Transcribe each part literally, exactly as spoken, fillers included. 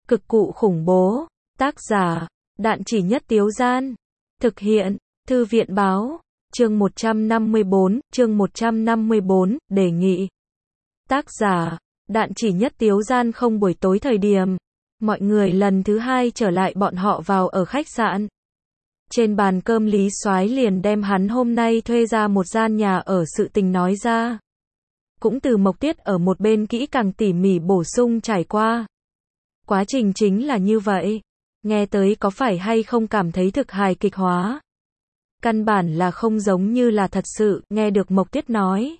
Cực cụ khủng bố. Tác giả, Đạn Chỉ Nhất Tiếu Gian. Thực hiện, Thư viện Báo. Chương một trăm năm mươi bốn, chương một trăm năm mươi bốn, đề nghị. Tác giả, Đạn Chỉ Nhất Tiếu Gian. Không buổi tối thời điểm, mọi người lần thứ hai trở lại bọn họ vào ở khách sạn. Trên bàn cơm Lý Soái liền đem hắn hôm nay thuê ra một gian nhà ở sự tình nói ra. Cũng từ Mộc Tiết ở một bên kỹ càng tỉ mỉ bổ sung trải qua. Quá trình chính là như vậy. Nghe tới có phải hay không cảm thấy thực hài kịch hóa? Căn bản là không giống như là thật sự, nghe được Mộc Tiết nói.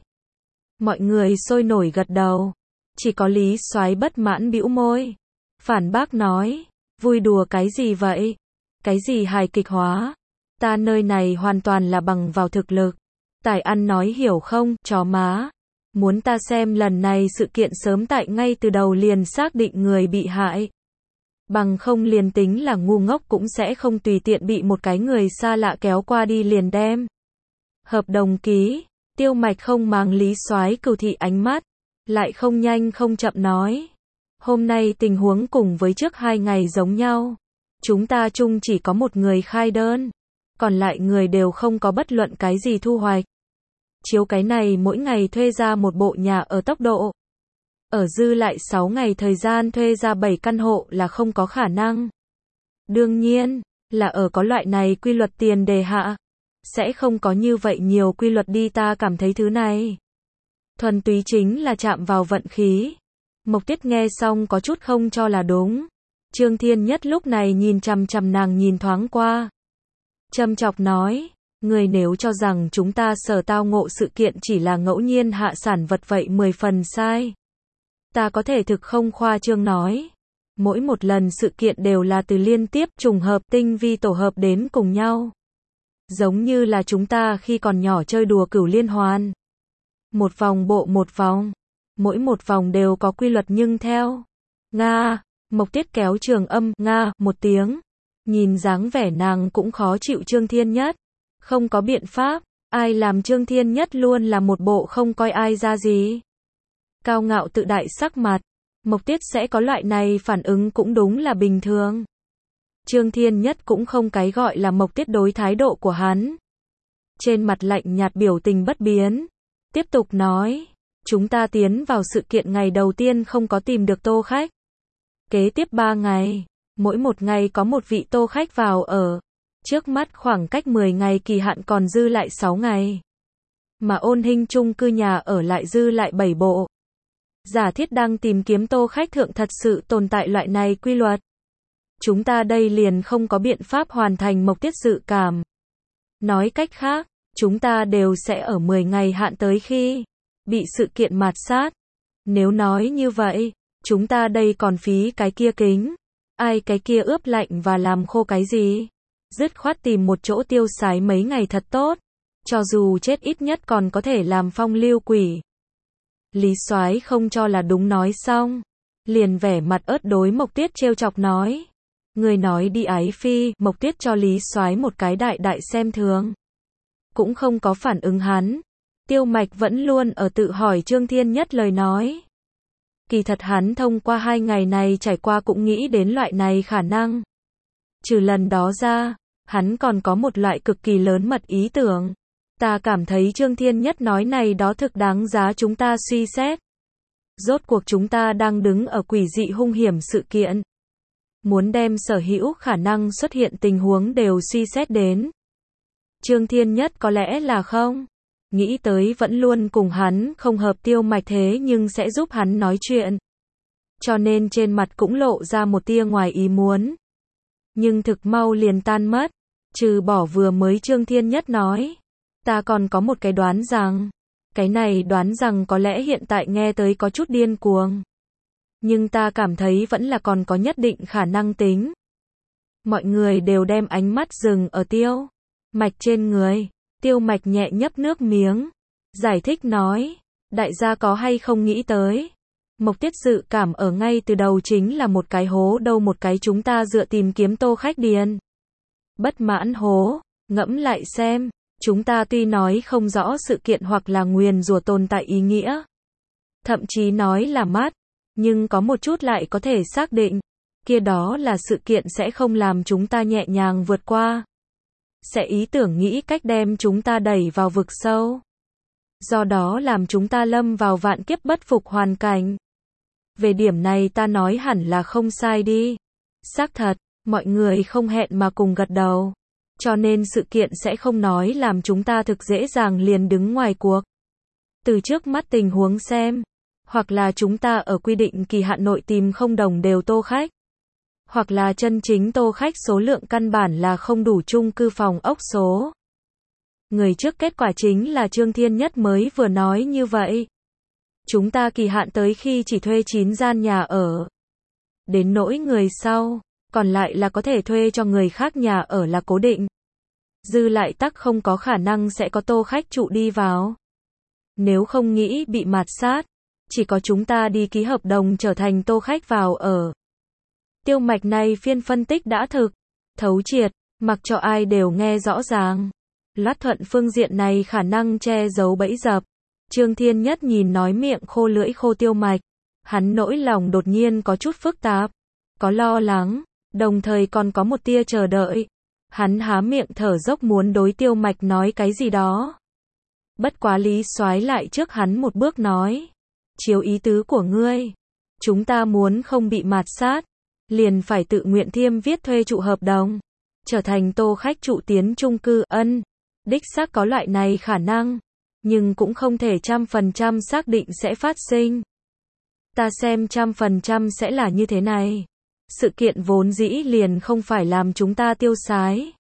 Mọi người sôi nổi gật đầu. Chỉ có Lý Soái bất mãn bĩu môi. Phản bác nói, vui đùa cái gì vậy? Cái gì hài kịch hóa? Ta nơi này hoàn toàn là bằng vào thực lực. Tài ăn nói hiểu không, chó má. Muốn ta xem lần này sự kiện sớm tại ngay từ đầu liền xác định người bị hại. Bằng không liền tính là ngu ngốc cũng sẽ không tùy tiện bị một cái người xa lạ kéo qua đi liền đem. Hợp đồng ký, Tiêu Mạch không màng Lý Soái cừu thị ánh mắt, lại không nhanh không chậm nói. Hôm nay tình huống cùng với trước hai ngày giống nhau. Chúng ta chung chỉ có một người khai đơn, còn lại người đều không có bất luận cái gì thu hoạch. Chiếu cái này mỗi ngày thuê ra một bộ nhà ở tốc độ. Ở dư lại sáu ngày thời gian thuê ra bảy căn hộ là không có khả năng. Đương nhiên, là ở có loại này quy luật tiền đề hạ. Sẽ không có như vậy nhiều quy luật đi, ta cảm thấy thứ này. Thuần túy chính là chạm vào vận khí. Mộc Tiết nghe xong có chút không cho là đúng. Trương Thiên Nhất lúc này nhìn chằm chằm nàng nhìn thoáng qua. Châm chọc nói, người nếu cho rằng chúng ta sở tao ngộ sự kiện chỉ là ngẫu nhiên hạ sản vật vậy mười phần sai. Ta có thể thực không khoa trương nói. Mỗi một lần sự kiện đều là từ liên tiếp trùng hợp tinh vi tổ hợp đến cùng nhau. Giống như là chúng ta khi còn nhỏ chơi đùa cửu liên hoàn. Một vòng bộ một vòng. Mỗi một vòng đều có quy luật nhưng theo. Nga, Mộc Tiết kéo trường âm, Nga, một tiếng. Nhìn dáng vẻ nàng cũng khó chịu Trương Thiên Nhất. Không có biện pháp, ai làm Trương Thiên Nhất luôn là một bộ không coi ai ra gì. Cao ngạo tự đại sắc mặt. Mộc Tiết sẽ có loại này phản ứng cũng đúng là bình thường. Trương Thiên Nhất cũng không cái gọi là Mộc Tiết đối thái độ của hắn. Trên mặt lạnh nhạt biểu tình bất biến. Tiếp tục nói, chúng ta tiến vào sự kiện ngày đầu tiên không có tìm được tô khách. Kế tiếp ba ngày, mỗi một ngày có một vị tô khách vào ở. Trước mắt khoảng cách mười ngày kỳ hạn còn dư lại sáu ngày. Mà Ôn Hinh chung cư nhà ở lại dư lại bảy bộ. Giả thiết đang tìm kiếm tô khách thượng thật sự tồn tại loại này quy luật. Chúng ta đây liền không có biện pháp hoàn thành Mộc Tiết dự cảm. Nói cách khác, chúng ta đều sẽ ở mười ngày hạn tới khi bị sự kiện mạt sát. Nếu nói như vậy, chúng ta đây còn phí cái kia kính. Ai cái kia ướp lạnh và làm khô cái gì? Dứt khoát tìm một chỗ tiêu xái mấy ngày thật tốt. Cho dù chết ít nhất còn có thể làm phong lưu quỷ. Lý Soái không cho là đúng nói xong. Liền vẻ mặt ớt đối Mộc Tiết trêu chọc nói. Người nói đi ái phi, Mộc Tiết cho Lý Soái một cái đại đại xem thường. Cũng không có phản ứng hắn. Tiêu Mạch vẫn luôn ở tự hỏi Trương Thiên Nhất lời nói. Kỳ thật hắn thông qua hai ngày này trải qua cũng nghĩ đến loại này khả năng. Trừ lần đó ra, hắn còn có một loại cực kỳ lớn mật ý tưởng. Ta cảm thấy Trương Thiên Nhất nói này đó thực đáng giá chúng ta suy xét. Rốt cuộc chúng ta đang đứng ở quỷ dị hung hiểm sự kiện. Muốn đem sở hữu khả năng xuất hiện tình huống đều suy xét đến. Trương Thiên Nhất có lẽ là không. Nghĩ tới vẫn luôn cùng hắn không hợp Tiêu Mạch thế nhưng sẽ giúp hắn nói chuyện. Cho nên trên mặt cũng lộ ra một tia ngoài ý muốn. Nhưng thực mau liền tan mất. Trừ bỏ vừa mới Trương Thiên Nhất nói. Ta còn có một cái đoán rằng. Cái này đoán rằng có lẽ hiện tại nghe tới có chút điên cuồng. Nhưng ta cảm thấy vẫn là còn có nhất định khả năng tính. Mọi người đều đem ánh mắt dừng ở Tiêu Mạch trên người. Tiêu Mạch nhẹ nhấp nước miếng. Giải thích nói. Đại gia có hay không nghĩ tới. Mộc Tiết dự cảm ở ngay từ đầu chính là một cái hố đâu một cái chúng ta dựa tìm kiếm tô khách điền. Bất mãn hố. Ngẫm lại xem. Chúng ta tuy nói không rõ sự kiện hoặc là nguyền rủa tồn tại ý nghĩa. Thậm chí nói là mát. Nhưng có một chút lại có thể xác định. kia đó là sự kiện sẽ không làm chúng ta nhẹ nhàng vượt qua. Sẽ ý tưởng nghĩ cách đem chúng ta đẩy vào vực sâu. Do đó làm chúng ta lâm vào vạn kiếp bất phục hoàn cảnh. Về điểm này ta nói hẳn là không sai đi. Xác thật, mọi người không hẹn mà cùng gật đầu. Cho nên sự kiện sẽ không nói làm chúng ta thực dễ dàng liền đứng ngoài cuộc. Từ trước mắt tình huống xem. Hoặc là chúng ta ở quy định kỳ hạn nội tìm không đồng đều tô khách. Hoặc là chân chính tô khách số lượng căn bản là không đủ chung cư phòng ốc số. Người trước kết quả chính là Trương Thiên Nhất mới vừa nói như vậy. Chúng ta kỳ hạn tới khi chỉ thuê chín gian nhà ở. Đến nỗi người sau, còn lại là có thể thuê cho người khác nhà ở là cố định. Dư lại tắc không có khả năng sẽ có tô khách trụ đi vào. Nếu không nghĩ bị mạt sát, chỉ có chúng ta đi ký hợp đồng trở thành tô khách vào ở. Tiêu Mạch này phiên phân tích đã thực, thấu triệt, mặc cho ai đều nghe rõ ràng. Loát thuận phương diện này khả năng che giấu bẫy dập. Trương Thiên Nhất nhìn nói miệng khô lưỡi khô Tiêu Mạch. Hắn nỗi lòng đột nhiên có chút phức tạp, có lo lắng, đồng thời còn có một tia chờ đợi. Hắn há miệng thở dốc muốn đối Tiêu Mạch nói cái gì đó. Bất quá Lý Soái lại trước hắn một bước nói. Chiếu ý tứ của ngươi, chúng ta muốn không bị mạt sát, liền phải tự nguyện thiêm viết thuê trụ hợp đồng, trở thành tô khách trụ tiến chung cư. Ân, đích xác có loại này khả năng, nhưng cũng không thể trăm phần trăm xác định sẽ phát sinh. Ta xem trăm phần trăm sẽ là như thế này. Sự kiện vốn dĩ liền không phải làm chúng ta tiêu sái.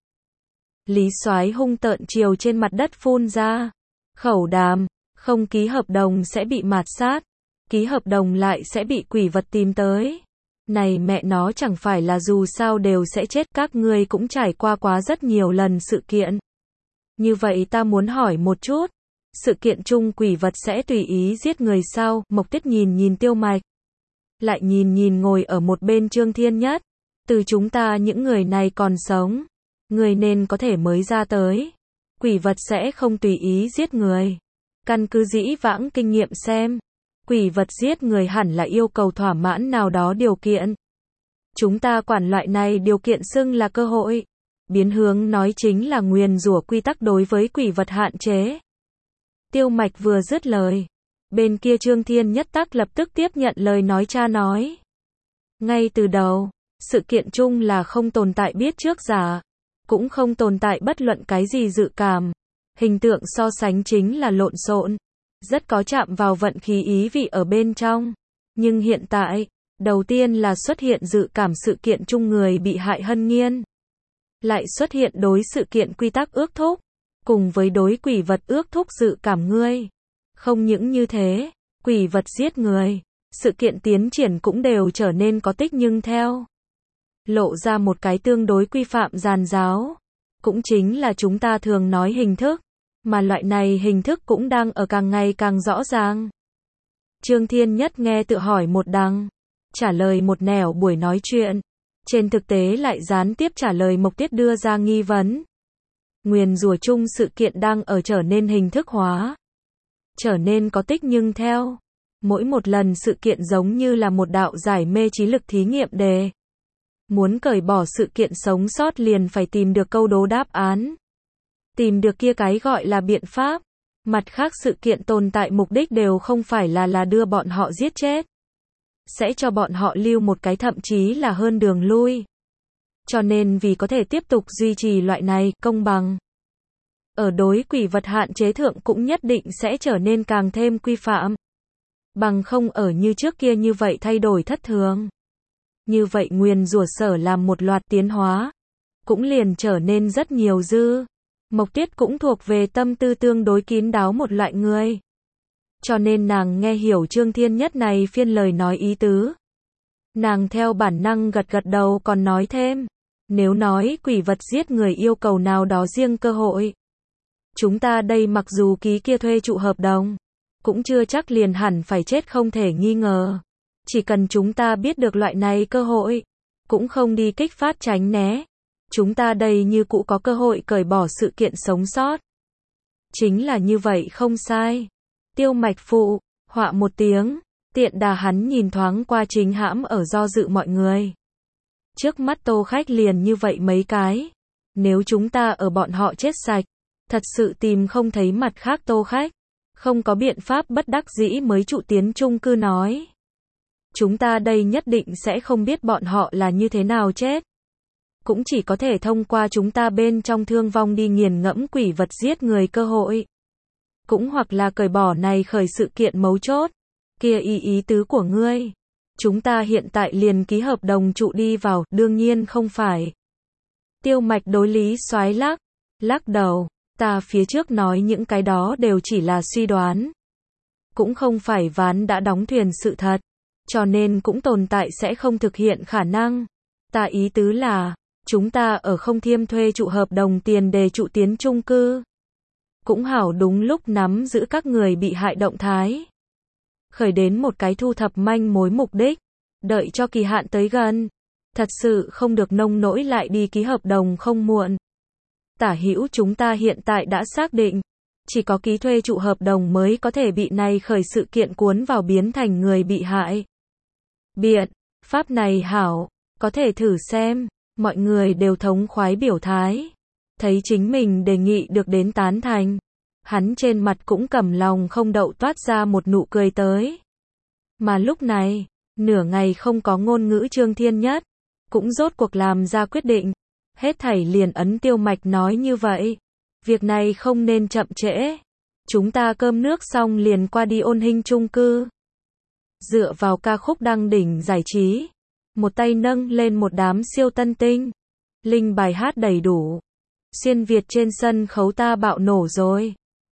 Lý Soái hung tợn chiều trên mặt đất phun ra. Khẩu đàm, không ký hợp đồng sẽ bị mạt sát, ký hợp đồng lại sẽ bị quỷ vật tìm tới. Này mẹ nó chẳng phải là dù sao đều sẽ chết, các ngươi cũng trải qua quá rất nhiều lần sự kiện. Như vậy ta muốn hỏi một chút, sự kiện chung quỷ vật sẽ tùy ý giết người sao? Mộc Tuyết nhìn nhìn Tiêu Mạch, lại nhìn nhìn ngồi ở một bên Trương Thiên Nhất. Từ chúng ta những người này còn sống, người nên có thể mới ra tới. Quỷ vật sẽ không tùy ý giết người. Căn cứ dĩ vãng kinh nghiệm xem, quỷ vật giết người hẳn là yêu cầu thỏa mãn nào đó điều kiện. Chúng ta quản loại này điều kiện xưng là cơ hội. Biến hướng nói chính là nguyền rủa quy tắc đối với quỷ vật hạn chế. Tiêu Mạch vừa dứt lời, bên kia Trương Thiên Nhất tắc lập tức tiếp nhận lời nói cha nói. Ngay từ đầu, sự kiện chung là không tồn tại biết trước giả, cũng không tồn tại bất luận cái gì dự cảm. Hình tượng so sánh chính là lộn xộn, rất có chạm vào vận khí ý vị ở bên trong. Nhưng hiện tại, đầu tiên là xuất hiện dự cảm sự kiện chung người bị hại Hân Nghiên. Lại xuất hiện đối sự kiện quy tắc ước thúc, cùng với đối quỷ vật ước thúc dự cảm ngươi. Không những như thế, quỷ vật giết người, sự kiện tiến triển cũng đều trở nên có tích nhưng theo. Lộ ra một cái tương đối quy phạm giàn giáo. Cũng chính là chúng ta thường nói hình thức. Mà loại này hình thức cũng đang ở càng ngày càng rõ ràng. Trương Thiên Nhất nghe tự hỏi một đằng, trả lời một nẻo buổi nói chuyện. Trên thực tế lại gián tiếp trả lời Mộc Tuyết đưa ra nghi vấn. Nguyền rủa chung sự kiện đang ở trở nên hình thức hóa. Trở nên có tích nhưng theo. Mỗi một lần sự kiện giống như là một đạo giải mê trí lực thí nghiệm đề. Muốn cởi bỏ sự kiện sống sót liền phải tìm được câu đố đáp án. Tìm được kia cái gọi là biện pháp. Mặt khác sự kiện tồn tại mục đích đều không phải là là đưa bọn họ giết chết. Sẽ cho bọn họ lưu một cái thậm chí là hơn đường lui. Cho nên vì có thể tiếp tục duy trì loại này công bằng. Ở đối quỷ vật hạn chế thượng cũng nhất định sẽ trở nên càng thêm quy phạm. Bằng không ở như trước kia như vậy thay đổi thất thường. Như vậy nguyền rủa sở làm một loạt tiến hóa. Cũng liền trở nên rất nhiều dư. Mộc Tuyết cũng thuộc về tâm tư tương đối kín đáo một loại người. Cho nên nàng nghe hiểu Trương Thiên Nhất này phiên lời nói ý tứ. Nàng theo bản năng gật gật đầu còn nói thêm. Nếu nói quỷ vật giết người yêu cầu nào đó riêng cơ hội. Chúng ta đây mặc dù ký kia thuê trụ hợp đồng. Cũng chưa chắc liền hẳn phải chết không thể nghi ngờ. Chỉ cần chúng ta biết được loại này cơ hội. Cũng không đi kích phát tránh né. Chúng ta đây như cũ có cơ hội cởi bỏ sự kiện sống sót. Chính là như vậy không sai. Tiêu Mạch phụ, họa một tiếng. Tiện đà hắn nhìn thoáng qua chính hãm ở do dự mọi người. Trước mắt Tô khách liền như vậy mấy cái. Nếu chúng ta ở bọn họ chết sạch, thật sự tìm không thấy mặt khác Tô khách. Không có biện pháp, bất đắc dĩ mới trụ tiến chung cư nói. Chúng ta đây nhất định sẽ không biết bọn họ là như thế nào chết. Cũng chỉ có thể thông qua chúng ta bên trong thương vong đi nghiền ngẫm quỷ vật giết người cơ hội. Cũng hoặc là cởi bỏ này khởi sự kiện mấu chốt. Kia ý ý tứ của ngươi. Chúng ta hiện tại liền ký hợp đồng trụ đi vào, đương nhiên không phải. Tiêu Mạch đối Lý Soái lắc, lắc đầu, ta phía trước nói những cái đó đều chỉ là suy đoán. Cũng không phải ván đã đóng thuyền sự thật, cho nên cũng tồn tại sẽ không thực hiện khả năng. Ta ý tứ là, chúng ta ở không thiêm thuê trụ hợp đồng tiền đề trụ tiến chung cư. Cũng hảo đúng lúc nắm giữ các người bị hại động thái. Khởi đến một cái thu thập manh mối mục đích, đợi cho kỳ hạn tới gần. Thật sự không được nông nỗi lại đi ký hợp đồng không muộn. Tả hữu chúng ta hiện tại đã xác định, chỉ có ký thuê trụ hợp đồng mới có thể bị này khởi sự kiện cuốn vào biến thành người bị hại. Biện pháp này hảo, có thể thử xem. Mọi người đều thống khoái biểu thái. Thấy chính mình đề nghị được đến tán thành. Hắn trên mặt cũng cầm lòng không đậu toát ra một nụ cười tới. Mà lúc này, nửa ngày không có ngôn ngữ Trương Thiên Nhất, cũng rốt cuộc làm ra quyết định. Hết thảy liền ấn Tiêu Mạch nói như vậy. Việc này không nên chậm trễ. Chúng ta cơm nước xong liền qua đi Ôn Hinh chung cư. Dựa vào ca khúc đăng đỉnh giải trí. Một tay nâng lên một đám siêu tân tinh. Linh bài hát đầy đủ. Xuyên Việt trên sân khấu ta bạo nổ rồi.